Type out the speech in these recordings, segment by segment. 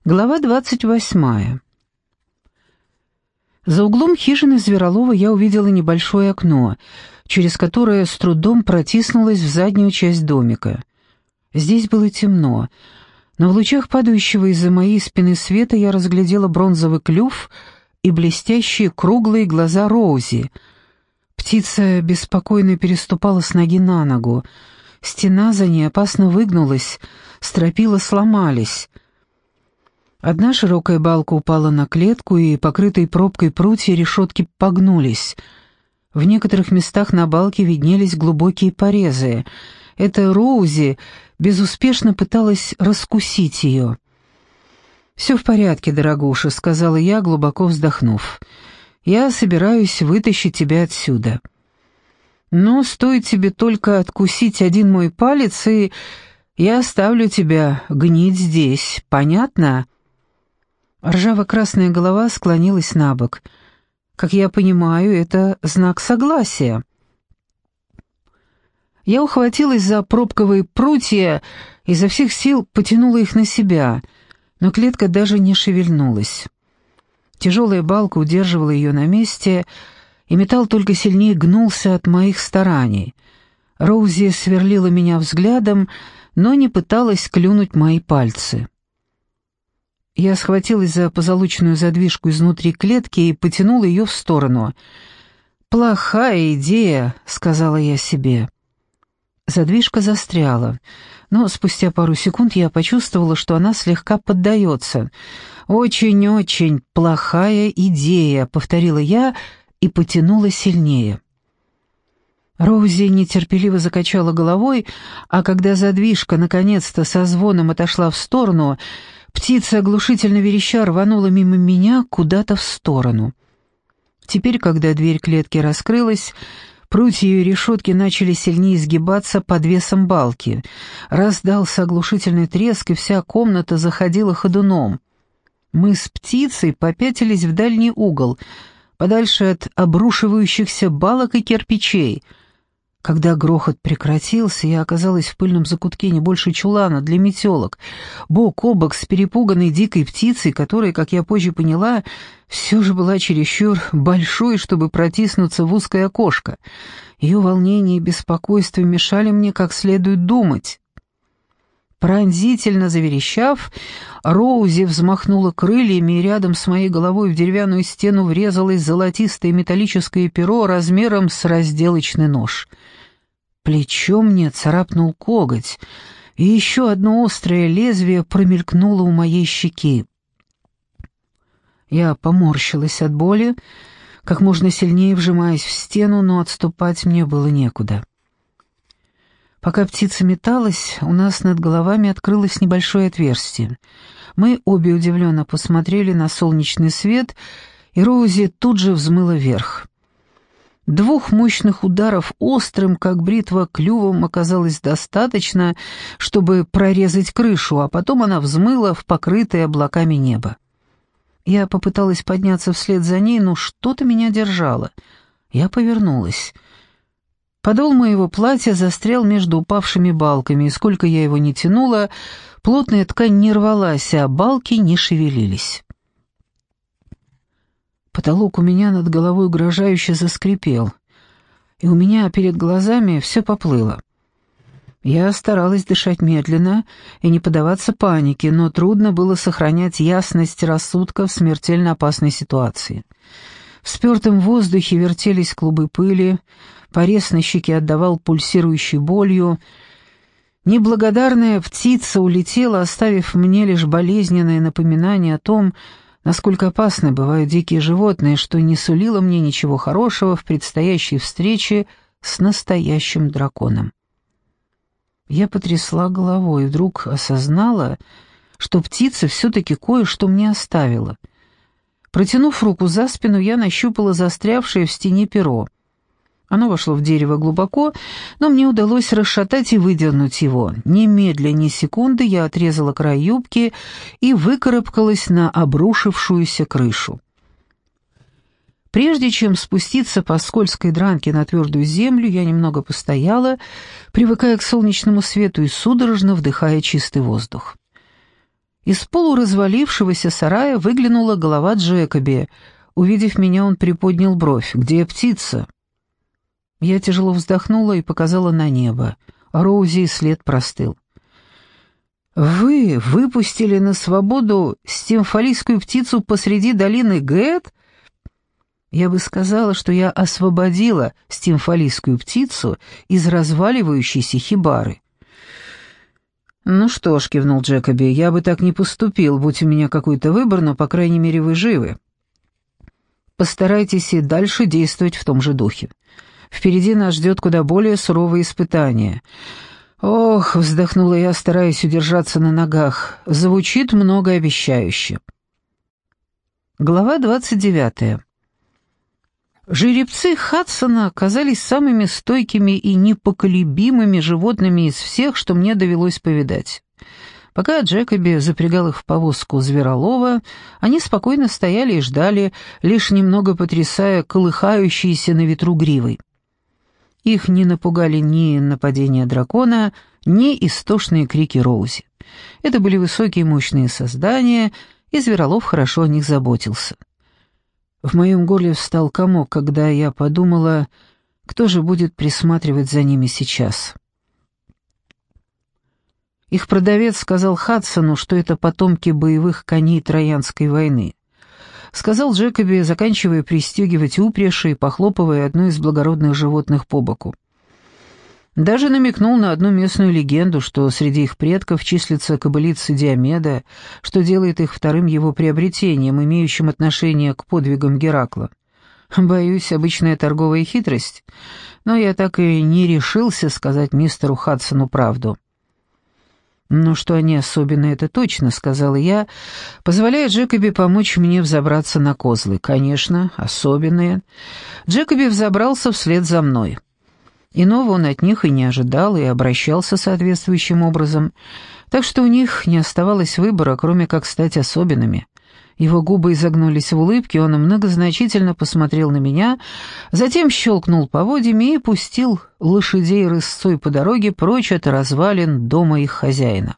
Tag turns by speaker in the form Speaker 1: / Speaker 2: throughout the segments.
Speaker 1: Глава 28. За углом хижины Зверолова я увидела небольшое окно, через которое с трудом протиснулась в заднюю часть домика. Здесь было темно, но в лучах падающего из-за моей спины света я разглядела бронзовый клюв и блестящие круглые глаза Роузи. Птица беспокойно переступала с ноги на ногу. Стена за ней опасно выгнулась, стропила сломались. Одна широкая балка упала на клетку, и покрытые пробкой прутья решетки погнулись. В некоторых местах на балке виднелись глубокие порезы. Эта Роузи безуспешно пыталась раскусить ее. «Все в порядке, дорогуша», — сказала я, глубоко вздохнув. «Я собираюсь вытащить тебя отсюда. Но стоит тебе только откусить один мой палец, и я оставлю тебя гнить здесь. Понятно?» Ржаво-красная голова склонилась на бок. «Как я понимаю, это знак согласия». Я ухватилась за пробковые прутья и изо всех сил потянула их на себя, но клетка даже не шевельнулась. Тяжелая балка удерживала ее на месте, и металл только сильнее гнулся от моих стараний. Роузи сверлила меня взглядом, но не пыталась клюнуть мои пальцы. Я схватилась за позолоченную задвижку изнутри клетки и потянула ее в сторону. «Плохая идея», — сказала я себе. Задвижка застряла, но спустя пару секунд я почувствовала, что она слегка поддается. «Очень-очень плохая идея», — повторила я и потянула сильнее. Роузи нетерпеливо закачала головой, а когда задвижка наконец-то со звоном отошла в сторону, птица, оглушительно вереща, рванула мимо меня куда-то в сторону. Теперь, когда дверь клетки раскрылась, прутья и решетки начали сильнее изгибаться под весом балки. Раздался оглушительный треск, и вся комната заходила ходуном. Мы с птицей попятились в дальний угол, подальше от обрушивающихся балок и кирпичей. Когда грохот прекратился, я оказалась в пыльном закутке не больше чулана для метелок, бок о бок с перепуганной дикой птицей, которая, как я позже поняла, все же была чересчур большой, чтобы протиснуться в узкое окошко. Ее волнение и беспокойство мешали мне как следует думать. Пронзительно заверещав, Роузи взмахнула крыльями, и рядом с моей головой в деревянную стену врезалось золотистое металлическое перо размером с разделочный нож. Плечо мне царапнул коготь, и еще одно острое лезвие промелькнуло у моей щеки. Я поморщилась от боли, как можно сильнее вжимаясь в стену, но отступать мне было некуда. Пока птица металась, у нас над головами открылось небольшое отверстие. Мы обе удивленно посмотрели на солнечный свет, и Роузи тут же взмыла вверх. 2 мощных ударов острым, как бритва, клювом оказалось достаточно, чтобы прорезать крышу, а потом она взмыла в покрытое облаками небо. Я попыталась подняться вслед за ней, но что-то меня держало. Я повернулась. Подол моего платья застрял между упавшими балками, и сколько я его ни тянула, плотная ткань не рвалась, а балки не шевелились. Потолок у меня над головой угрожающе заскрипел, и у меня перед глазами все поплыло. Я старалась дышать медленно и не поддаваться панике, но трудно было сохранять ясность рассудка в смертельно опасной ситуации. В спёртом воздухе вертелись клубы пыли, порез на щеке отдавал пульсирующей болью. Неблагодарная птица улетела, оставив мне лишь болезненное напоминание о том, насколько опасны бывают дикие животные, что не сулило мне ничего хорошего в предстоящей встрече с настоящим драконом. Я потрясла головой и вдруг осознала, что птица все-таки кое-что мне оставила. Протянув руку за спину, я нащупала застрявшее в стене перо. Оно вошло в дерево глубоко, но мне удалось расшатать и выдернуть его. Немедля ни секунды я отрезала край юбки и выкарабкалась на обрушившуюся крышу. Прежде чем спуститься по скользкой дранке на твердую землю, я немного постояла, привыкая к солнечному свету и судорожно вдыхая чистый воздух. Из полуразвалившегося сарая выглянула голова Джекоби. Увидев меня, он приподнял бровь. «Где птица?» Я тяжело вздохнула и показала на небо. Роузи и след простыл. «Вы выпустили на свободу стимфалийскую птицу посреди долины Гэт?» Я бы сказала, что я освободила стимфалийскую птицу из разваливающейся хибары. «Ну что ж», — кивнул Джекоби, — «я бы так не поступил, будь у меня какой-то выбор, но, по крайней мере, вы живы. Постарайтесь и дальше действовать в том же духе. Впереди нас ждет куда более суровое испытание». «Ох», — вздохнула я, стараясь удержаться на ногах, — звучит многообещающе. Глава 29. Жеребцы Хадсона оказались самыми стойкими и непоколебимыми животными из всех, что мне довелось повидать. Пока Джекоби запрягал их в повозку зверолова, они спокойно стояли и ждали, лишь немного потрясая колыхающейся на ветру гривой. Их не напугали ни нападение дракона, ни истошные крики Роузи. Это были высокие мощные создания, и зверолов хорошо о них заботился. В моем горле встал комок, когда я подумала, кто же будет присматривать за ними сейчас. Их продавец сказал Хадсону, что это потомки боевых коней Троянской войны. Сказал Джекоби, заканчивая пристегивать упряжь и похлопывая одно из благородных животных по боку. Даже намекнул на одну местную легенду, что среди их предков числится кобылица Диомеда, что делает их вторым его приобретением, имеющим отношение к подвигам Геракла. Боюсь, обычная торговая хитрость, но я так и не решился сказать мистеру Хадсону правду. «Ну, что они особенные, это точно», — сказала я, позволяя Джекоби помочь мне взобраться на козлы. «Конечно, особенные». Джекоби взобрался вслед за мной. Иного он от них и не ожидал, и обращался соответствующим образом, так что у них не оставалось выбора, кроме как стать особенными. Его губы изогнулись в улыбке, он многозначительно посмотрел на меня, затем щелкнул поводьями и пустил лошадей рысцой по дороге прочь от развалин дома их хозяина.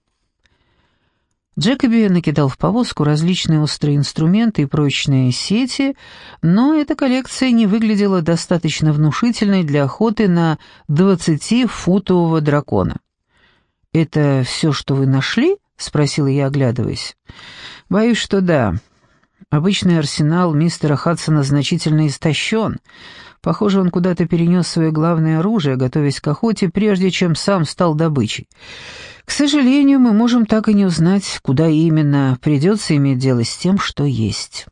Speaker 1: Джекоби накидал в повозку различные острые инструменты и прочные сети, но эта коллекция не выглядела достаточно внушительной для охоты на 20-футового дракона. «Это все, что вы нашли?» — спросила я, оглядываясь. «Боюсь, что да. Обычный арсенал мистера Хадсона значительно истощен. Похоже, он куда-то перенес свое главное оружие, готовясь к охоте, прежде чем сам стал добычей. К сожалению, мы можем так и не узнать, куда именно. Придется иметь дело с тем, что есть».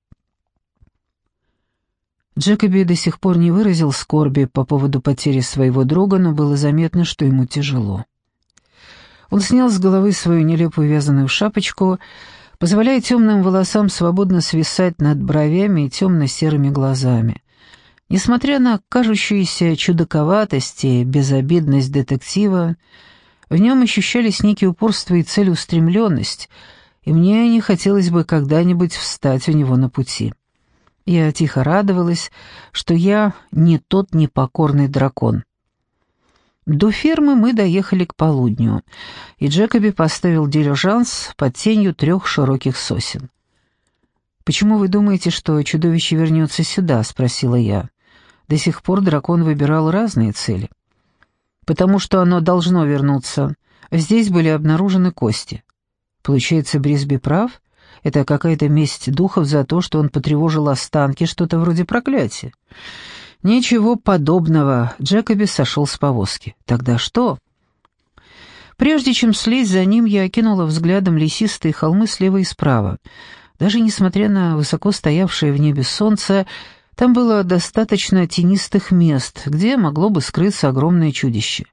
Speaker 1: Джекоби до сих пор не выразил скорби по поводу потери своего друга, но было заметно, что ему тяжело. Он снял с головы свою нелепую вязаную шапочку, позволяя темным волосам свободно свисать над бровями и темно-серыми глазами. Несмотря на кажущуюся чудаковатость и безобидность детектива, в нем ощущались некие упорство и целеустремленность, и мне не хотелось бы когда-нибудь встать у него на пути. Я тихо радовалась, что я не тот непокорный дракон. До фермы мы доехали к полудню, и Джекоби поставил дилижанс под тенью 3 широких сосен. «Почему вы думаете, что чудовище вернется сюда?» — спросила я. До сих пор дракон выбирал разные цели. «Потому что оно должно вернуться. Здесь были обнаружены кости». Получается, Брисби прав? Это какая-то месть духов за то, что он потревожил останки, что-то вроде проклятия. «Ничего подобного», — Джекоби сошел с повозки. «Тогда что?» Прежде чем слезть за ним, я окинула взглядом лесистые холмы слева и справа. Даже несмотря на высоко стоявшее в небе солнце, там было достаточно тенистых мест, где могло бы скрыться огромное чудище.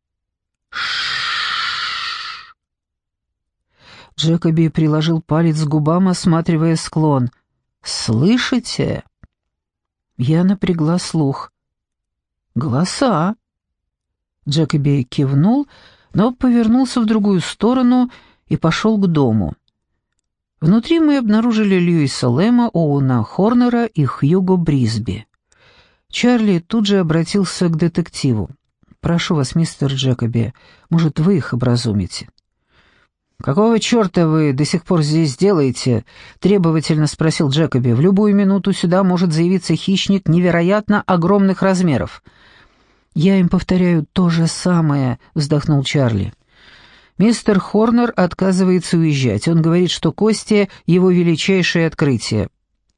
Speaker 1: Ш-ш-ш. Джекоби приложил палец к губам, осматривая склон. «Слышите?» Я напрягла слух. «Голоса!» Джекоби кивнул, но повернулся в другую сторону и пошел к дому. Внутри мы обнаружили Льюиса Лэма, Оуэна Хорнера и Хьюго Брисби. Чарли тут же обратился к детективу. «Прошу вас, мистер Джекоби, может, вы их образумите?» «Какого черта вы до сих пор здесь делаете?» — требовательно спросил Джекоби. «В любую минуту сюда может заявиться хищник невероятно огромных размеров». «Я им повторяю то же самое», — вздохнул Чарли. «Мистер Хорнер отказывается уезжать. Он говорит, что кости — его величайшее открытие».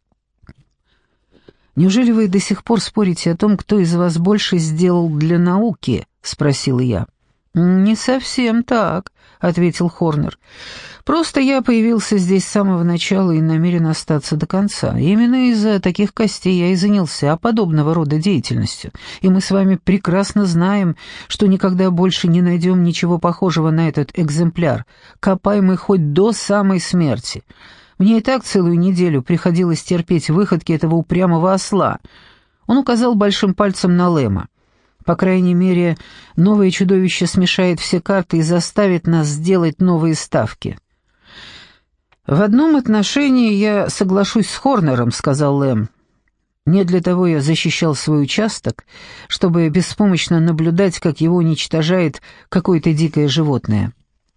Speaker 1: «Неужели вы до сих пор спорите о том, кто из вас больше сделал для науки?» — спросила я. «Не совсем так», — ответил Хорнер. «Просто я появился здесь с самого начала и намерен остаться до конца. Именно из-за таких костей я и занялся подобного рода деятельностью. И мы с вами прекрасно знаем, что никогда больше не найдем ничего похожего на этот экземпляр, копаемый хоть до самой смерти. Мне и так целую неделю приходилось терпеть выходки этого упрямого осла». Он указал большим пальцем на Лэма. «По крайней мере, новое чудовище смешает все карты и заставит нас сделать новые ставки». «В одном отношении я соглашусь с Хорнером», — сказал Лэм. «Не для того я защищал свой участок, чтобы беспомощно наблюдать, как его уничтожает какое-то дикое животное».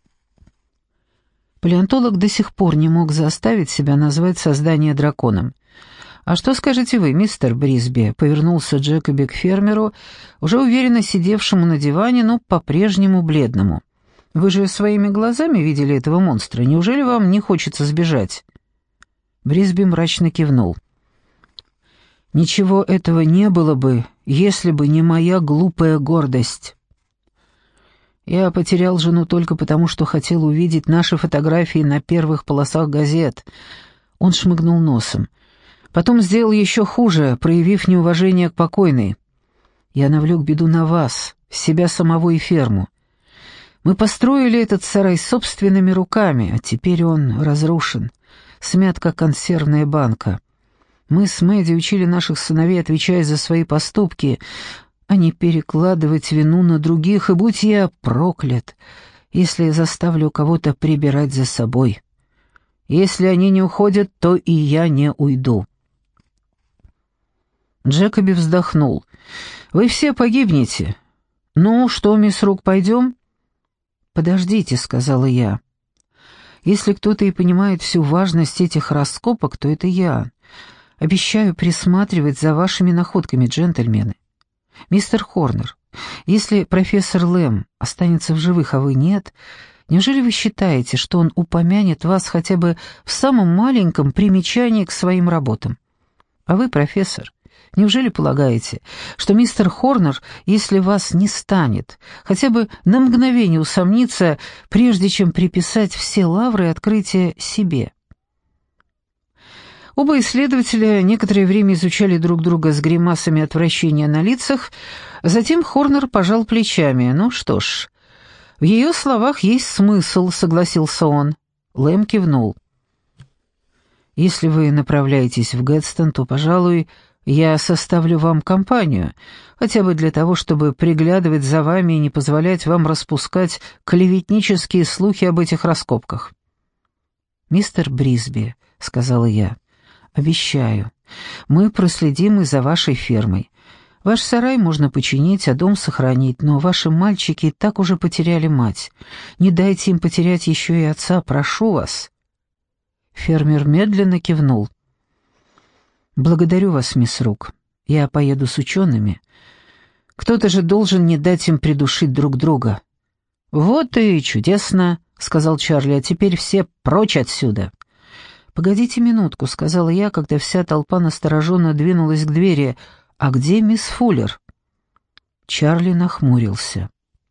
Speaker 1: Палеонтолог до сих пор не мог заставить себя назвать создание драконом. «А что скажете вы, мистер Брисби?» — повернулся Джекоби к фермеру, уже уверенно сидевшему на диване, но по-прежнему бледному. «Вы же своими глазами видели этого монстра. Неужели вам не хочется сбежать?» Брисби мрачно кивнул. «Ничего этого не было бы, если бы не моя глупая гордость. Я потерял жену только потому, что хотел увидеть наши фотографии на первых полосах газет». Он шмыгнул носом. «Потом сделал еще хуже, проявив неуважение к покойной. Я навлек беду на вас, себя самого и ферму. Мы построили этот сарай собственными руками, а теперь он разрушен, смят, как консервная банка. Мы с Мэдди учили наших сыновей отвечать за свои поступки, а не перекладывать вину на других, и будь я проклят, если я заставлю кого-то прибирать за собой. Если они не уходят, то и я не уйду». Джекоби вздохнул. «Вы все погибнете. Ну, что, мисс Рук, пойдем?» «Подождите», — сказала я. «Если кто-то и понимает всю важность этих раскопок, то это я. Обещаю присматривать за вашими находками, джентльмены. Мистер Хорнер, если профессор Лэм останется в живых, а вы нет, неужели вы считаете, что он упомянет вас хотя бы в самом маленьком примечании к своим работам? А вы, профессор, неужели полагаете, что мистер Хорнер, если вас не станет, хотя бы на мгновение усомнится, прежде чем приписать все лавры открытия себе?» Оба исследователя некоторое время изучали друг друга с гримасами отвращения на лицах, затем Хорнер пожал плечами. «Ну что ж, в ее словах есть смысл», — согласился он. Лэм кивнул. «Если вы направляетесь в Гэдстон, то, пожалуй, я составлю вам компанию, хотя бы для того, чтобы приглядывать за вами и не позволять вам распускать клеветнические слухи об этих раскопках». «Мистер Брисби», — сказала я, — «обещаю, мы проследим и за вашей фермой. Ваш сарай можно починить, а дом сохранить, но ваши мальчики и так уже потеряли мать. Не дайте им потерять еще и отца, прошу вас». Фермер медленно кивнул. «Благодарю вас, мисс Рук. Я поеду с учеными. Кто-то же должен не дать им придушить друг друга». «Вот и чудесно», — сказал Чарли, — «а теперь все прочь отсюда». «Погодите минутку», — сказала я, когда вся толпа настороженно двинулась к двери. «А где мисс Фуллер?» Чарли нахмурился.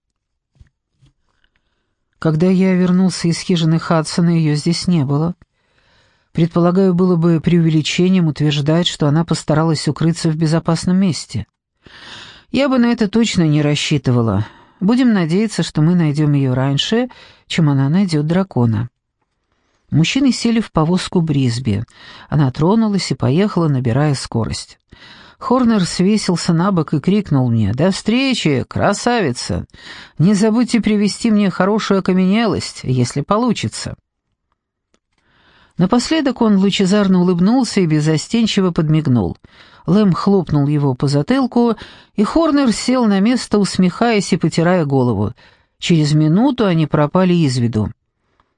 Speaker 1: Когда я вернулся из хижины Хадсона, ее здесь не было. Предполагаю, было бы преувеличением утверждать, что она постаралась укрыться в безопасном месте. Я бы на это точно не рассчитывала. Будем надеяться, что мы найдем ее раньше, чем она найдет дракона». Мужчины сели в повозку Брисби. Она тронулась и поехала, набирая скорость. Хорнер свесился на бок и крикнул мне: «До встречи, красавица! Не забудьте привезти мне хорошую окаменелость, если получится». Напоследок он лучезарно улыбнулся и беззастенчиво подмигнул. Лэм хлопнул его по затылку, и Хорнер сел на место, усмехаясь и потирая голову. Через минуту они пропали из виду.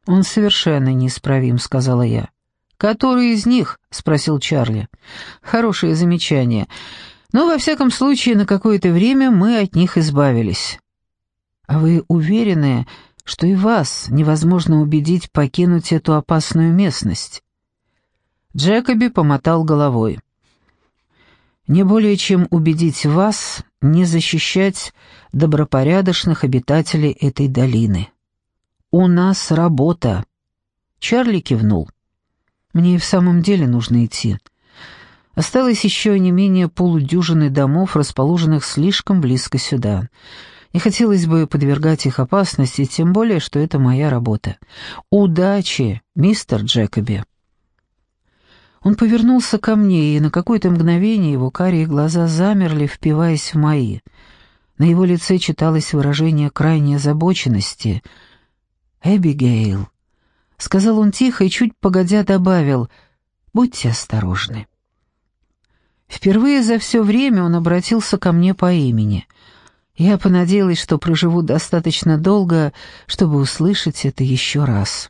Speaker 1: «Он совершенно неисправим», — сказала я. «Который из них?» — спросил Чарли. «Хорошее замечание. Но, во всяком случае, на какое-то время мы от них избавились». «А вы уверены, что и вас невозможно убедить покинуть эту опасную местность?» Джекоби помотал головой. «Не более чем убедить вас не защищать добропорядочных обитателей этой долины. У нас работа». Чарли кивнул. «Мне и в самом деле нужно идти. Осталось еще не менее полудюжины домов, расположенных слишком близко сюда. Не хотелось бы подвергать их опасности, тем более, что это моя работа. Удачи, мистер Джекоби». Он повернулся ко мне, и на какое-то мгновение его карие глаза замерли, впиваясь в мои. На его лице читалось выражение крайней озабоченности. «Эбигейл», — сказал он тихо и чуть погодя добавил, — «будьте осторожны». Впервые за все время он обратился ко мне по имени. Я понадеялась, что проживу достаточно долго, чтобы услышать это еще раз.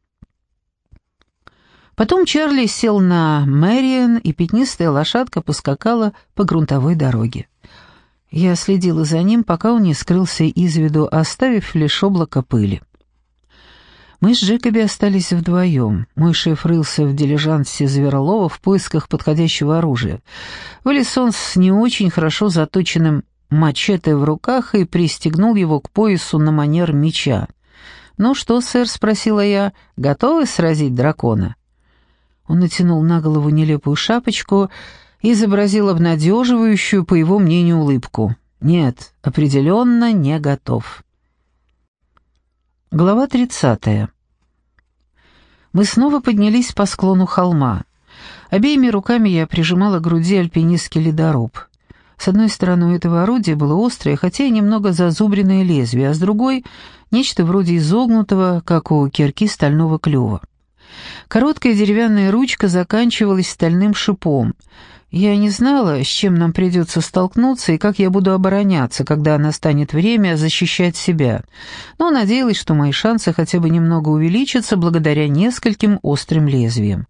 Speaker 1: Потом Чарли сел на Мэриан, и пятнистая лошадка поскакала по грунтовой дороге. Я следила за ним, пока он не скрылся из виду, оставив лишь облако пыли. Мы с Джекоби остались вдвоем. Мой шеф рылся в дилижансе Зверолова в поисках подходящего оружия. Вылез он с не очень хорошо заточенным мачете в руках и пристегнул его к поясу на манер меча. «Ну что, сэр?» — спросила я. «Готовы сразить дракона?» Он натянул на голову нелепую шапочку и изобразил обнадеживающую, по его мнению, улыбку. «Нет, определенно не готов». Глава 30. Мы снова поднялись по склону холма. Обеими руками я прижимала к груди альпинистский ледоруб. С одной стороны, у этого орудия было острое, хотя и немного зазубренное лезвие, а с другой — нечто вроде изогнутого, как у кирки, стального клюва. Короткая деревянная ручка заканчивалась стальным шипом. Я не знала, с чем нам придется столкнуться и как я буду обороняться, когда настанет время защищать себя, но надеялась, что мои шансы хотя бы немного увеличатся благодаря нескольким острым лезвиям.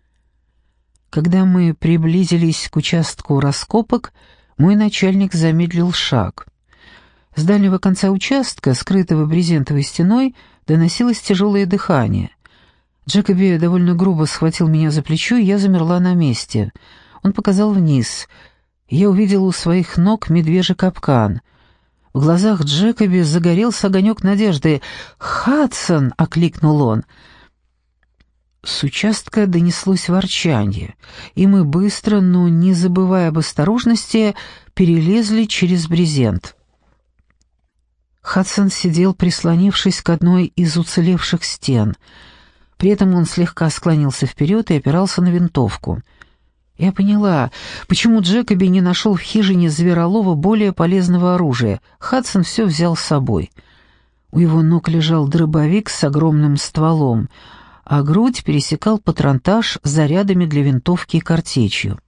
Speaker 1: Когда мы приблизились к участку раскопок, мой начальник замедлил шаг. С дальнего конца участка, скрытого брезентовой стеной, доносилось тяжелое дыхание. Джекоби довольно грубо схватил меня за плечо, и я замерла на месте. Он показал вниз. Я увидела у своих ног медвежий капкан. В глазах Джекоби загорелся огонек надежды. «Хадсон!» — окликнул он. С участка донеслось ворчанье, и мы быстро, но не забывая об осторожности, перелезли через брезент. Хадсон сидел, прислонившись к одной из уцелевших стен. При этом он слегка склонился вперед и опирался на винтовку. Я поняла, почему Джекоби не нашел в хижине Зверолова более полезного оружия. Хадсон все взял с собой. У его ног лежал дробовик с огромным стволом, а грудь пересекал патронтаж с зарядами для винтовки и картечью.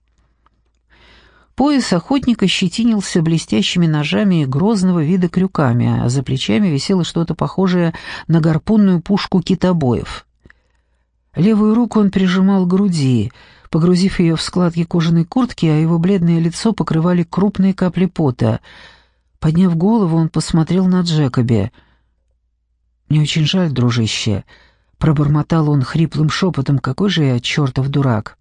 Speaker 1: Пояс охотника щетинился блестящими ножами и грозного вида крюками, а за плечами висело что-то похожее на гарпунную пушку китобоев. Левую руку он прижимал к груди, погрузив ее в складки кожаной куртки, а его бледное лицо покрывали крупные капли пота. Подняв голову, он посмотрел на Джекоби. «Мне очень жаль, дружище», — пробормотал он хриплым шепотом, — «какой же я чертов дурак».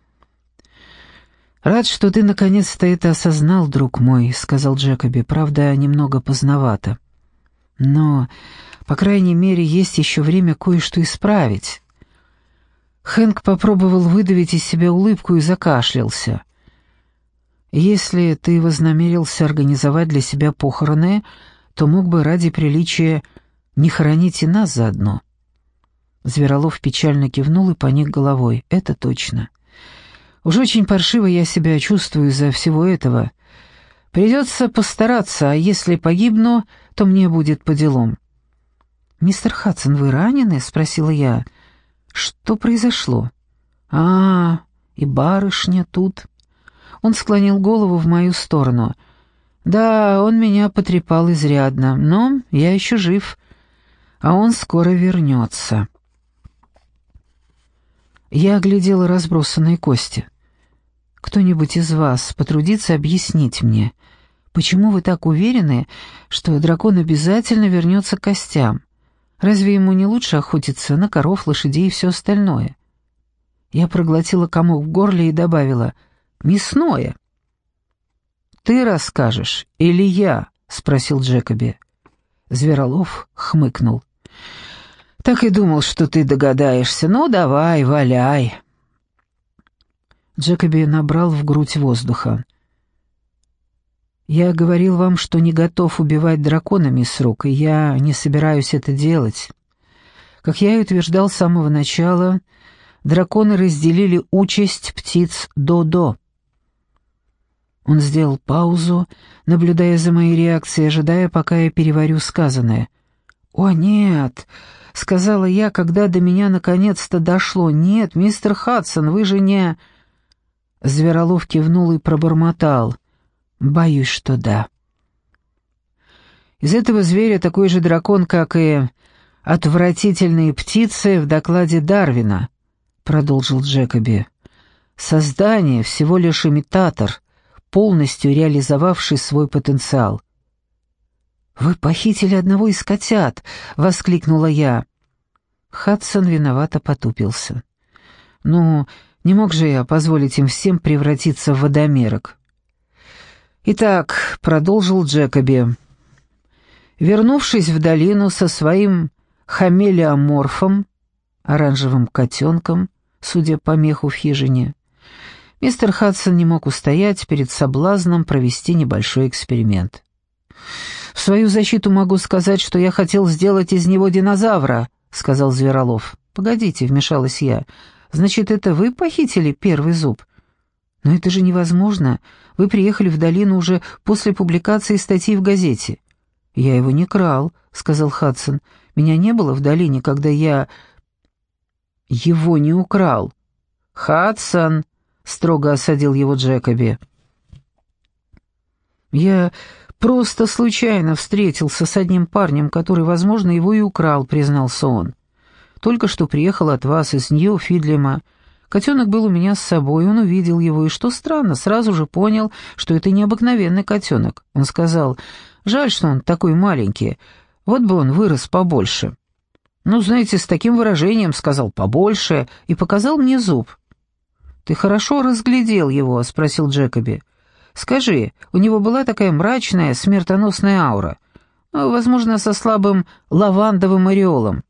Speaker 1: «Рад, что ты наконец-то это осознал, друг мой», — сказал Джекоби, — «правда, немного поздновато. Но, по крайней мере, есть еще время кое-что исправить». Хэнк попробовал выдавить из себя улыбку и закашлялся. «Если ты вознамерился организовать для себя похороны, то мог бы ради приличия не хоронить и нас заодно». Зверолов печально кивнул и поник головой. «Это точно. Уж очень паршиво я себя чувствую из-за всего этого. Придется постараться, а если погибну, то мне будет по делам». «Мистер Хадсон, вы ранены?» — спросила я. «Что произошло?» И барышня тут». Он склонил голову в мою сторону. «Да, он меня потрепал изрядно, но я еще жив, а он скоро вернется». Я оглядела разбросанные кости. «Кто-нибудь из вас потрудится объяснить мне, почему вы так уверены, что дракон обязательно вернется к костям? Разве ему не лучше охотиться на коров, лошадей и все остальное?» Я проглотила комок в горле и добавила: «Мясное». «Ты расскажешь или я?» — спросил Джекоби. Зверолов хмыкнул. «Так и думал, что ты догадаешься. Ну, давай, валяй». Джекоби набрал в грудь воздуха. «Я говорил вам, что не готов убивать дракона, мисс Рук, и я не собираюсь это делать. Как я и утверждал с самого начала, драконы разделили участь птиц Додо». Он сделал паузу, наблюдая за моей реакцией, ожидая, пока я переварю сказанное. «О, нет!» — сказала я, когда до меня наконец-то дошло. «Нет, мистер Хадсон, вы же не...» Зверолов кивнул и пробормотал: «Боюсь, что да». «Из этого зверя такой же дракон, как и отвратительные птицы в докладе Дарвина», — продолжил Джекоби. «Создание всего лишь имитатор, полностью реализовавший свой потенциал». «Вы похитили одного из котят!» — воскликнула я. Хадсон виновато потупился. «Ну, не мог же я позволить им всем превратиться в водомерок». «Итак», — продолжил Джекоби, — «вернувшись в долину со своим хамелеоморфом, оранжевым котенком, судя по меху в хижине, мистер Хадсон не мог устоять перед соблазном провести небольшой эксперимент. «В свою защиту могу сказать, что я хотел сделать из него динозавра», — сказал Зверолов. «Погодите», — вмешалась я, — «значит, это вы похитили первый зуб?» «Но это же невозможно. Вы приехали в долину уже после публикации статьи в газете». «Я его не крал», — сказал Хадсон. «Меня не было в долине, когда я...» «Его не украл». «Хадсон», — строго осадил его Джекоби. «Я просто случайно встретился с одним парнем, который, возможно, его и украл», — признался он. «Только что приехал от вас из Нью-Фидлема. Котенок был у меня с собой, он увидел его, и, что странно, сразу же понял, что это необыкновенный котенок. Он сказал: жаль, что он такой маленький, вот бы он вырос побольше». «Ну, знаете, с таким выражением сказал «побольше» и показал мне зуб». «Ты хорошо разглядел его?» — спросил Джекоби. «Скажи, у него была такая мрачная, смертоносная аура, возможно, со слабым лавандовым ореолом?»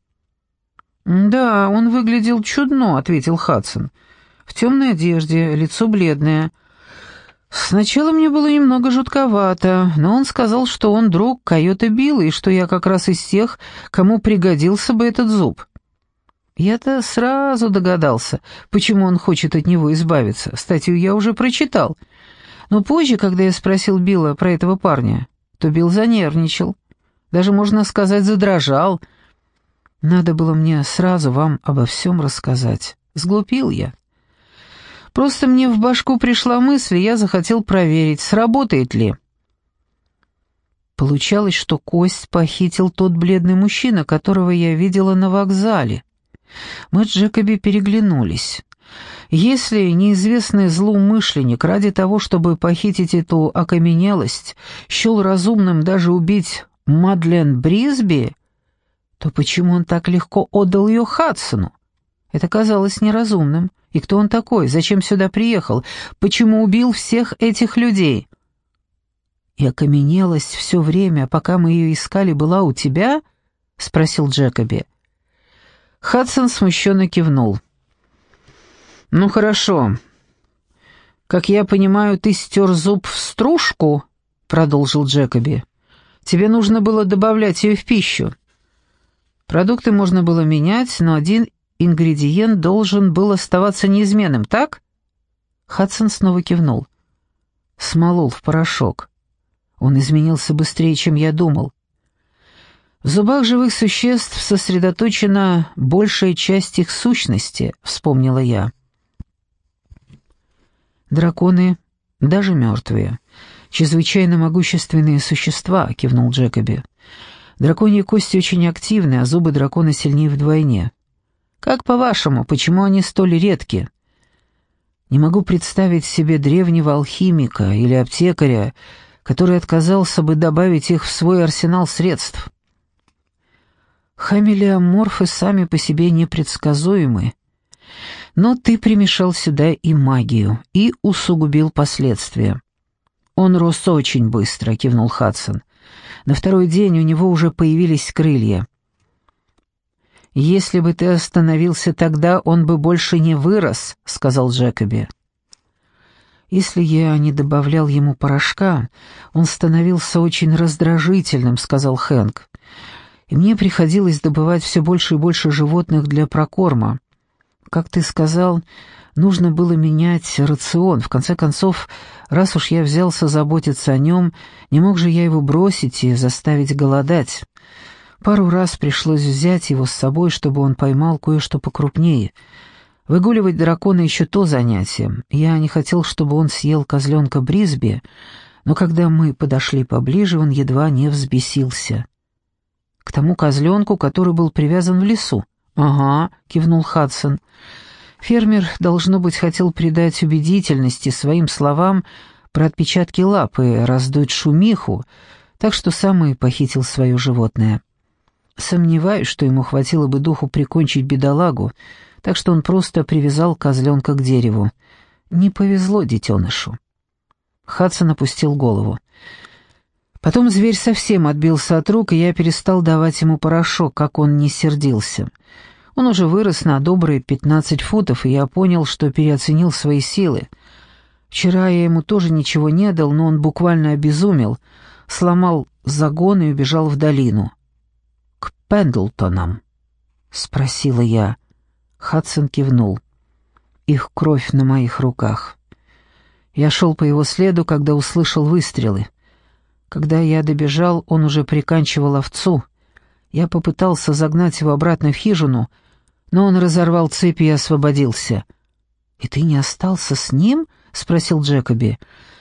Speaker 1: «Да, он выглядел чудно», — ответил Хадсон. «В темной одежде, лицо бледное. Сначала мне было немного жутковато, но он сказал, что он друг койота Билла, и что я как раз из тех, кому пригодился бы этот зуб. Я-то сразу догадался, почему он хочет от него избавиться. Статью я уже прочитал. Но позже, когда я спросил Билла про этого парня, то Билл занервничал. Даже, можно сказать, задрожал. Надо было мне сразу вам обо всем рассказать. Сглупил я. Просто мне в башку пришла мысль, и я захотел проверить, сработает ли». Получалось, что кость похитил тот бледный мужчина, которого я видела на вокзале. Мы с Джекоби переглянулись. Если неизвестный злоумышленник ради того, чтобы похитить эту окаменелость, счел разумным даже убить Мадлен Брисби, то почему он так легко отдал ее Хадсону? Это казалось неразумным. И кто он такой? Зачем сюда приехал? Почему убил всех этих людей? «И окаменелость все время, пока мы ее искали, была у тебя?» — спросил Джекоби. Хадсон смущенно кивнул. «Ну хорошо. Как я понимаю, ты стер зуб в стружку?» — продолжил Джекоби. «Тебе нужно было добавлять ее в пищу. Продукты можно было менять, но один ингредиент должен был оставаться неизменным, так?» Хадсон снова кивнул. «Смолол в порошок. Он изменился быстрее, чем я думал. В зубах живых существ сосредоточена большая часть их сущности», — вспомнила я. «Драконы, даже мертвые, чрезвычайно могущественные существа», — кивнул Джекоби. «Драконьи кости очень активны, а зубы дракона сильнее вдвойне. Как по-вашему, почему они столь редки? Не могу представить себе древнего алхимика или аптекаря, который отказался бы добавить их в свой арсенал средств. Хамелеоморфы сами по себе непредсказуемы, но ты примешал сюда и магию, и усугубил последствия. «Он рос очень быстро», — кивнул Хадсон. «На второй день у него уже появились крылья». «Если бы ты остановился тогда, он бы больше не вырос», — сказал Джекоби. «Если я не добавлял ему порошка, он становился очень раздражительным», — сказал Хэнк. «И мне приходилось добывать все больше и больше животных для прокорма. Как ты сказал, нужно было менять рацион. В конце концов, раз уж я взялся заботиться о нем, не мог же я его бросить и заставить голодать. Пару раз пришлось взять его с собой, чтобы он поймал кое-что покрупнее. Выгуливать дракона еще то занятие. Я не хотел, чтобы он съел козленка Брисби, но когда мы подошли поближе, он едва не взбесился. К тому козленку, который был привязан в лесу. «Ага», — кивнул Хадсон. Фермер, должно быть, хотел придать убедительности своим словам про отпечатки лап и раздуть шумиху, так что сам и похитил свое животное. Сомневаюсь, что ему хватило бы духу прикончить бедолагу, так что он просто привязал козленка к дереву. Не повезло детенышу. Хадсон опустил голову. Потом зверь совсем отбился от рук, и я перестал давать ему порошок, как он не сердился. Он уже вырос на добрые 15 футов, и я понял, что переоценил свои силы. Вчера я ему тоже ничего не дал, но он буквально обезумел, сломал загон и убежал в долину. «К Пендлтонам?» — спросила я. Хадсон кивнул. «Их кровь на моих руках». Я шел по его следу, когда услышал выстрелы. Когда я добежал, он уже приканчивал овцу. Я попытался загнать его обратно в хижину, но он разорвал цепи и освободился. «И ты не остался с ним?» — спросил Джекоби.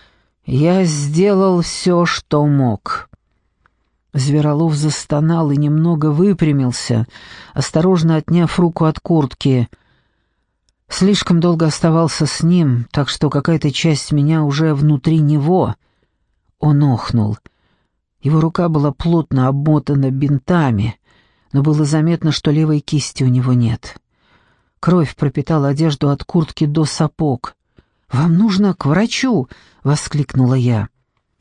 Speaker 1: «Я сделал все, что мог». Зверолов застонал и немного выпрямился, осторожно отняв руку от куртки. Слишком долго оставался с ним, так что какая-то часть меня уже внутри него. Он охнул. Его рука была плотно обмотана бинтами, но было заметно, что левой кисти у него нет. Кровь пропитала одежду от куртки до сапог. «Вам нужно к врачу!» — воскликнула я.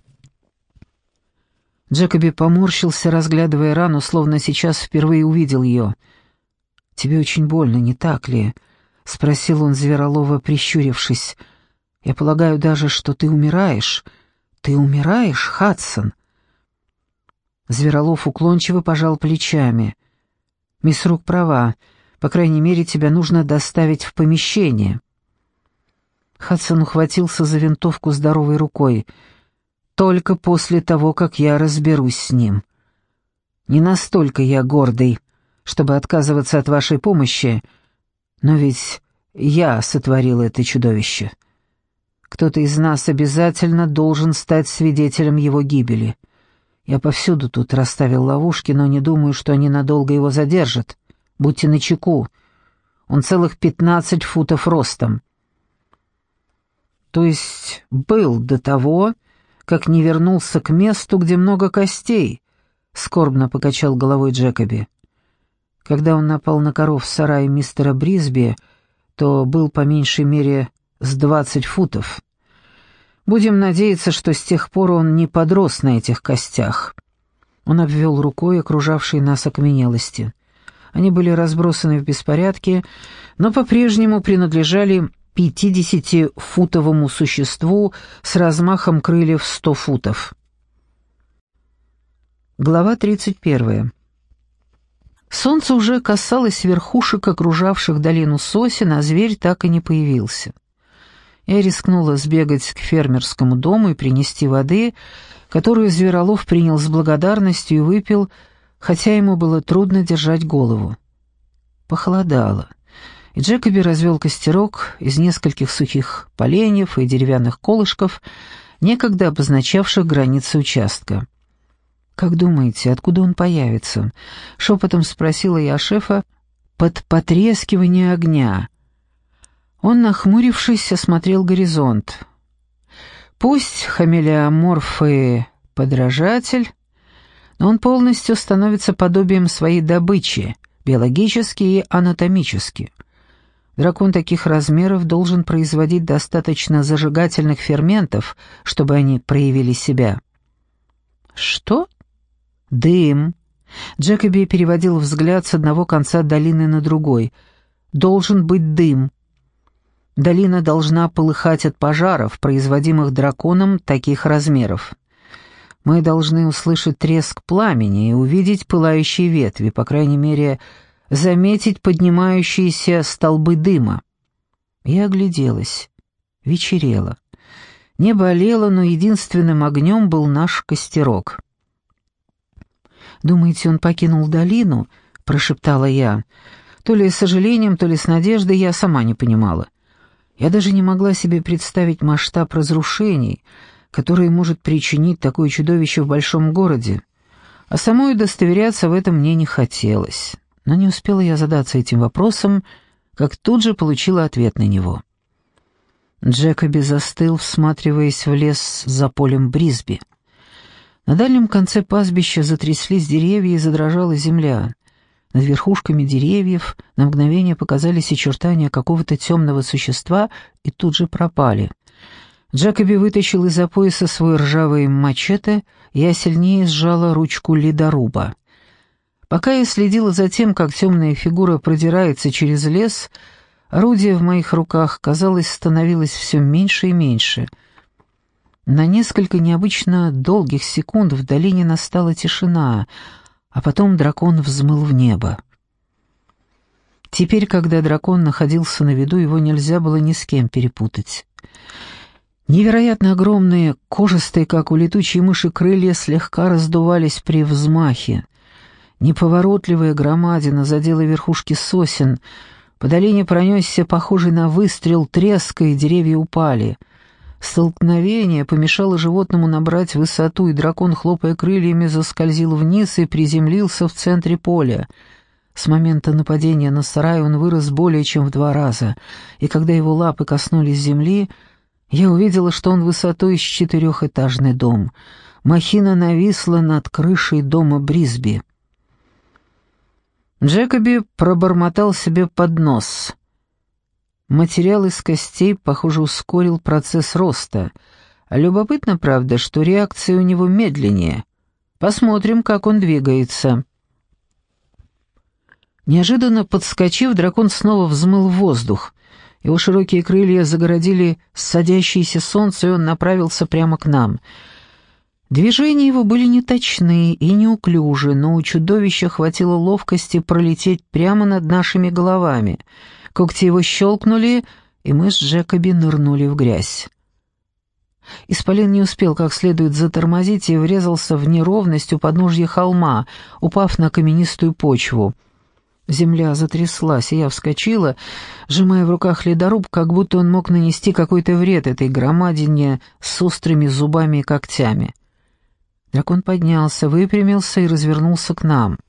Speaker 1: Джекоби поморщился, разглядывая рану, словно сейчас впервые увидел ее. «Тебе очень больно, не так ли?» — спросил он Зверолова, прищурившись. «Я полагаю даже, что ты умираешь. Ты умираешь, Хадсон?» Зверолов уклончиво пожал плечами. «Мисс Рук права. По крайней мере, тебя нужно доставить в помещение». Хадсон ухватился за винтовку здоровой рукой. «Только после того, как я разберусь с ним. Не настолько я гордый, чтобы отказываться от вашей помощи, но ведь я сотворил это чудовище. Кто-то из нас обязательно должен стать свидетелем его гибели. Я повсюду тут расставил ловушки, но не думаю, что они надолго его задержат. Будьте начеку. Он целых 15 футов ростом». «То есть был до того, как не вернулся к месту, где много костей?» — скорбно покачал головой Джекоби. «Когда он напал на коров в сарае мистера Брисби, то был по меньшей мере с 20 футов. Будем надеяться, что с тех пор он не подрос на этих костях». Он обвел рукой окружавшие нас окаменелости. Они были разбросаны в беспорядке, но по-прежнему принадлежали 50-футовому существу с размахом крыльев 100 футов. Глава 31. Солнце уже касалось верхушек, окружавших долину сосен, а зверь так и не появился. Я рискнула сбегать к фермерскому дому и принести воды, которую Зверолов принял с благодарностью и выпил, хотя ему было трудно держать голову. Похолодало, и Джекоби развел костерок из нескольких сухих поленьев и деревянных колышков, некогда обозначавших границы участка. «Как думаете, откуда он появится?» — шепотом спросила я шефа, под потрескивание огня. Он, нахмурившись, осмотрел горизонт. Пусть хамелеоморф и подражатель, но он полностью становится подобием своей добычи, биологически и анатомически. Дракон таких размеров должен производить достаточно зажигательных ферментов, чтобы они проявили себя. «Что?» «Дым». Джекоби переводил взгляд с одного конца долины на другой. «Должен быть дым. Долина должна полыхать от пожаров, производимых драконом таких размеров. Мы должны услышать треск пламени и увидеть пылающие ветви, по крайней мере, заметить поднимающиеся столбы дыма». Я огляделась. Вечерело. Небо олело, но единственным огнем был наш костерок. «Думаете, он покинул долину?» — прошептала я. То ли с сожалением, то ли с надеждой, я сама не понимала. Я даже не могла себе представить масштаб разрушений, которые может причинить такое чудовище в большом городе, а самой удостоверяться в этом мне не хотелось. Но не успела я задаться этим вопросом, как тут же получила ответ на него. Джекоби застыл, всматриваясь в лес за полем Брисби. На дальнем конце пастбища затряслись деревья и задрожала земля. Над верхушками деревьев на мгновение показались очертания какого-то темного существа и тут же пропали. Джекоби вытащил из-за пояса свой ржавый мачете, я сильнее сжала ручку ледоруба. Пока я следила за тем, как темная фигура продирается через лес, орудие в моих руках, казалось, становилось все меньше и меньше. На несколько необычно долгих секунд в долине настала тишина, а потом дракон взмыл в небо. Теперь, когда дракон находился на виду, его нельзя было ни с кем перепутать. Невероятно огромные, кожистые, как у летучей мыши, крылья слегка раздувались при взмахе. Неповоротливая громадина задела верхушки сосен, по долине пронесся похожий на выстрел треск, и деревья упали. Столкновение помешало животному набрать высоту, и дракон, хлопая крыльями, заскользил вниз и приземлился в центре поля. С момента нападения на сарай он вырос более чем в 2 раза, и когда его лапы коснулись земли, я увидела, что он высотой с 4-этажный дом. Махина нависла над крышей дома Брисби. Джекоби пробормотал себе под нос. Материал из костей, похоже, ускорил процесс роста. Любопытно, правда, что реакция у него медленнее. Посмотрим, как он двигается. Неожиданно подскочив, дракон снова взмыл в воздух. Его широкие крылья загородили садящееся солнце, и он направился прямо к нам. Движения его были неточны и неуклюжи, но у чудовища хватило ловкости пролететь прямо над нашими головами. Когти его щелкнули, и мы с Джекоби нырнули в грязь. Исполин не успел как следует затормозить и врезался в неровность у подножья холма, упав на каменистую почву. Земля затряслась, и я вскочила, сжимая в руках ледоруб, как будто он мог нанести какой-то вред этой громадине с острыми зубами и когтями. Дракон поднялся, выпрямился и развернулся к нам.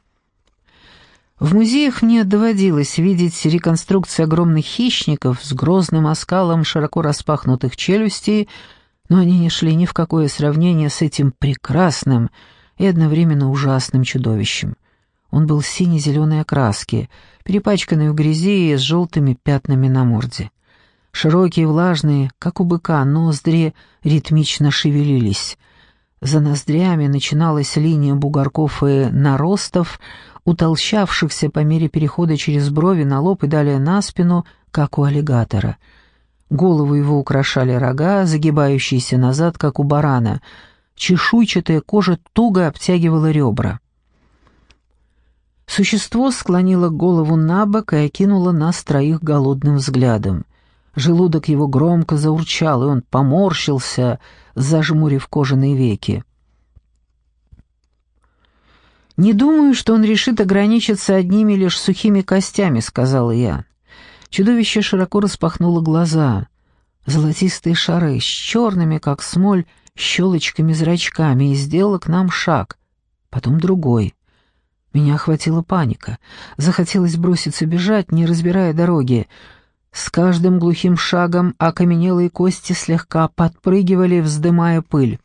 Speaker 1: В музеях мне доводилось видеть реконструкции огромных хищников с грозным оскалом широко распахнутых челюстей, но они не шли ни в какое сравнение с этим прекрасным и одновременно ужасным чудовищем. Он был сине-зеленой окраски, перепачканный в грязи и с желтыми пятнами на морде. Широкие, влажные, как у быка, ноздри ритмично шевелились. За ноздрями начиналась линия бугорков и наростов, утолщавшихся по мере перехода через брови на лоб и далее на спину, как у аллигатора. Голову его украшали рога, загибающиеся назад, как у барана. Чешуйчатая кожа туго обтягивала ребра. Существо склонило голову на бок и окинуло нас 3 голодным взглядом. Желудок его громко заурчал, и он поморщился, зажмурив кожаные веки. «Не думаю, что он решит ограничиться одними лишь сухими костями», — сказала я. Чудовище широко распахнуло глаза. Золотистые шары с черными, как смоль, щелочками-зрачками, и сделало к нам шаг, потом другой. Меня охватила паника. Захотелось броситься бежать, не разбирая дороги. С каждым глухим шагом окаменелые кости слегка подпрыгивали, вздымая пыль.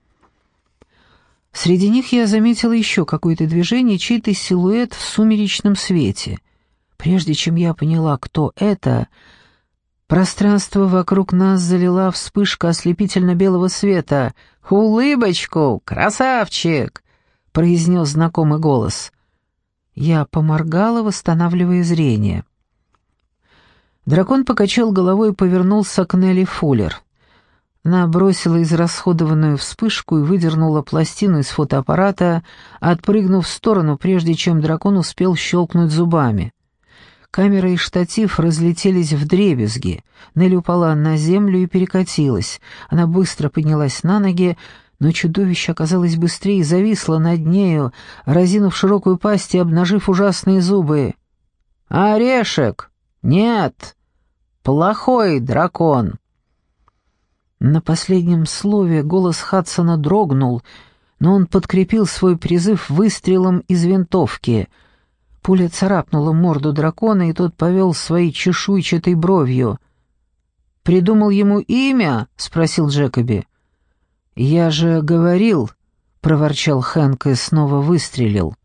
Speaker 1: Среди них я заметила еще какое-то движение, чей-то силуэт в сумеречном свете. Прежде чем я поняла, кто это, пространство вокруг нас залила вспышка ослепительно-белого света. «Улыбочку, красавчик!» — произнес знакомый голос. Я поморгала, восстанавливая зрение. Дракон покачал головой и повернулся к Нелли Фуллер. Она бросила израсходованную вспышку и выдернула пластину из фотоаппарата, отпрыгнув в сторону, прежде чем дракон успел щелкнуть зубами. Камера и штатив разлетелись вдребезги. Нелли упала на землю и перекатилась. Она быстро поднялась на ноги, но чудовище оказалось быстрее и зависло над нею, разинув широкую пасть и обнажив ужасные зубы. «Орешек! Нет! Плохой дракон!» На последнем слове голос Хадсона дрогнул, но он подкрепил свой призыв выстрелом из винтовки. Пуля царапнула морду дракона, и тот повел своей чешуйчатой бровью. «Придумал ему имя?» — спросил Джекоби. «Я же говорил», — проворчал Хэнк и снова выстрелил.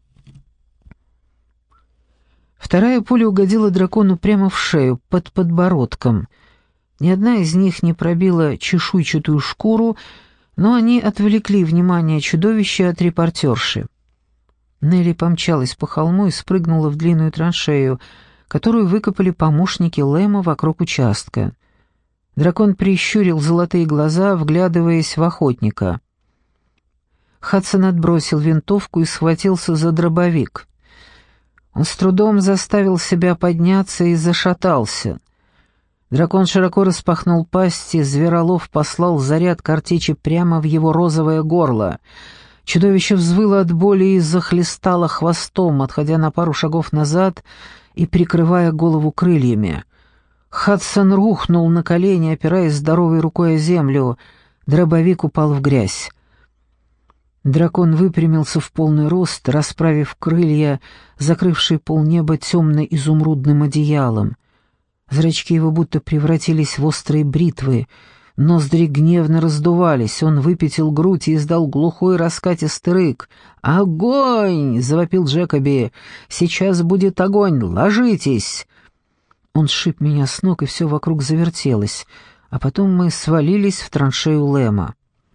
Speaker 1: Вторая пуля угодила дракону прямо в шею, под подбородком. Ни одна из них не пробила чешуйчатую шкуру, но они отвлекли внимание чудовища от репортерши. Нелли помчалась по холму и спрыгнула в длинную траншею, которую выкопали помощники Лэма вокруг участка. Дракон прищурил золотые глаза, вглядываясь в охотника. Хадсон отбросил винтовку и схватился за дробовик. Он с трудом заставил себя подняться и зашатался. Дракон широко распахнул пасть, и зверолов послал заряд картечи прямо в его розовое горло. Чудовище взвыло от боли и захлестало хвостом, отходя на пару шагов назад и прикрывая голову крыльями. Хадсон рухнул на колени, опираясь здоровой рукой о землю. Дробовик упал в грязь. Дракон выпрямился в полный рост, расправив крылья, закрывшие полнеба темно-изумрудным одеялом. Зрачки его будто превратились в острые бритвы, ноздри гневно раздувались, он выпятил грудь и издал глухой раскатистый рык. «Огонь!» — завопил Джекоби. «Сейчас будет огонь! Ложитесь!» Он сшиб меня с ног, и все вокруг завертелось, а потом мы свалились в траншею Лэма.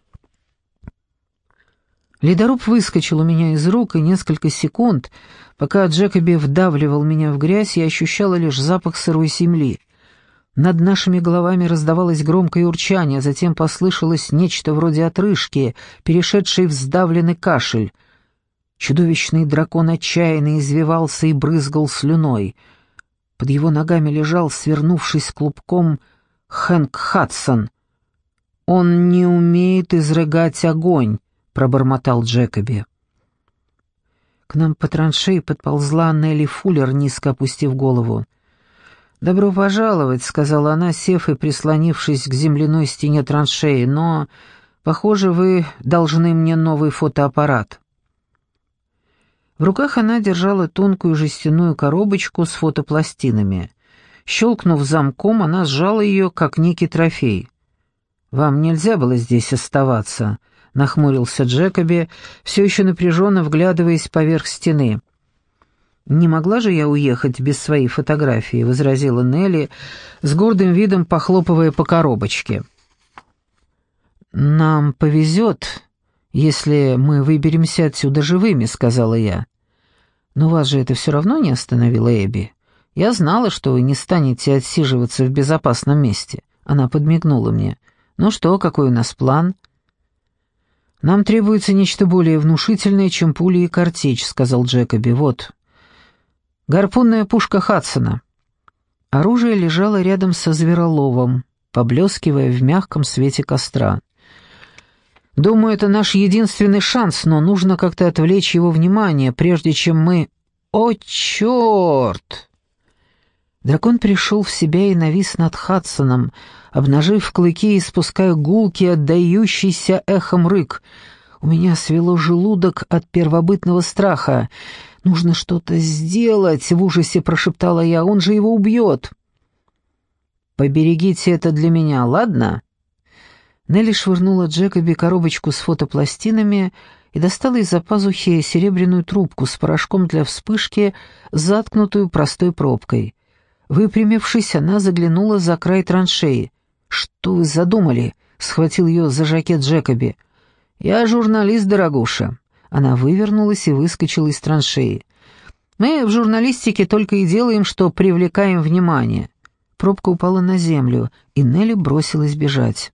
Speaker 1: Ледоруб выскочил у меня из рук, и несколько секунд, пока Джекоби вдавливал меня в грязь, я ощущала лишь запах сырой земли. Над нашими головами раздавалось громкое урчание, затем послышалось нечто вроде отрыжки, перешедшей в сдавленный кашель. Чудовищный дракон отчаянно извивался и брызгал слюной. Под его ногами лежал, свернувшись клубком, Хэнк Хадсон. «Он не умеет изрыгать огонь», — пробормотал Джекоби. К нам по траншеи подползла Нелли Фуллер, низко опустив голову. «Добро пожаловать», — сказала она, сев и прислонившись к земляной стене траншеи, «но, похоже, вы должны мне новый фотоаппарат». В руках она держала тонкую жестяную коробочку с фотопластинами. Щелкнув замком, она сжала ее, как некий трофей. «Вам нельзя было здесь оставаться», — нахмурился Джекоби, все еще напряженно вглядываясь поверх стены. «Не могла же я уехать без своей фотографии», — возразила Нелли, с гордым видом похлопывая по коробочке. «Нам повезет, если мы выберемся отсюда живыми», — сказала я. «Но вас же это все равно не остановило, Эбби. Я знала, что вы не станете отсиживаться в безопасном месте». Она подмигнула мне. «Ну что, какой у нас план?» «Нам требуется нечто более внушительное, чем пули и картечь», — сказал Джекоби. «Вот. Гарпунная пушка Хадсона». Оружие лежало рядом со звероловом, поблескивая в мягком свете костра. «Думаю, это наш единственный шанс, но нужно как-то отвлечь его внимание, прежде чем мы...» «О, черт!» Дракон пришел в себя и навис над Хадсоном, обнажив клыки и испуская гулкий, отдающийся эхом рык. У меня свело желудок от первобытного страха. «Нужно что-то сделать», — в ужасе прошептала я, — «он же его убьет». «Поберегите это для меня, ладно?» Нелли швырнула Джекоби коробочку с фотопластинами и достала из-за пазухи серебряную трубку с порошком для вспышки, заткнутую простой пробкой. Выпрямившись, она заглянула за край траншеи. «Что вы задумали?» — схватил ее за жакет Джекоби. «Я журналист, дорогуша». Она вывернулась и выскочила из траншеи. «Мы в журналистике только и делаем, что привлекаем внимание». Пробка упала на землю, и Нелли бросилась бежать.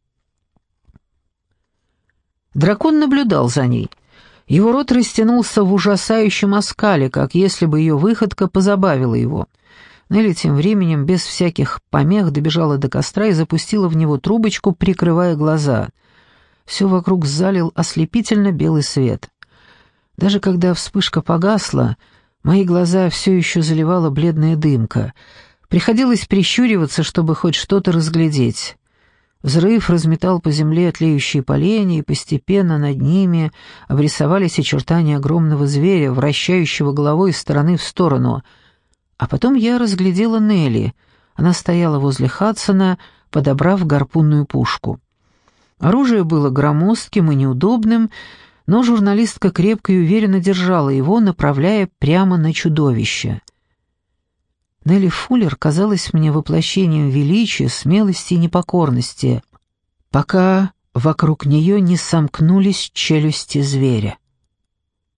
Speaker 1: Дракон наблюдал за ней. Его рот растянулся в ужасающем оскале, как если бы ее выходка позабавила его. Нелли тем временем без всяких помех добежала до костра и запустила в него трубочку, прикрывая глаза. Все вокруг залил ослепительно белый свет. Даже когда вспышка погасла, мои глаза все еще заливала бледная дымка. Приходилось прищуриваться, чтобы хоть что-то разглядеть. Взрыв разметал по земле тлеющие поленья, и постепенно над ними обрисовались очертания огромного зверя, вращающего головой из стороны в сторону. А потом я разглядела Нелли. Она стояла возле Хадсона, подобрав гарпунную пушку. Оружие было громоздким и неудобным, но журналистка крепко и уверенно держала его, направляя прямо на чудовище. Нелли Фуллер казалась мне воплощением величия, смелости и непокорности, пока вокруг нее не сомкнулись челюсти зверя.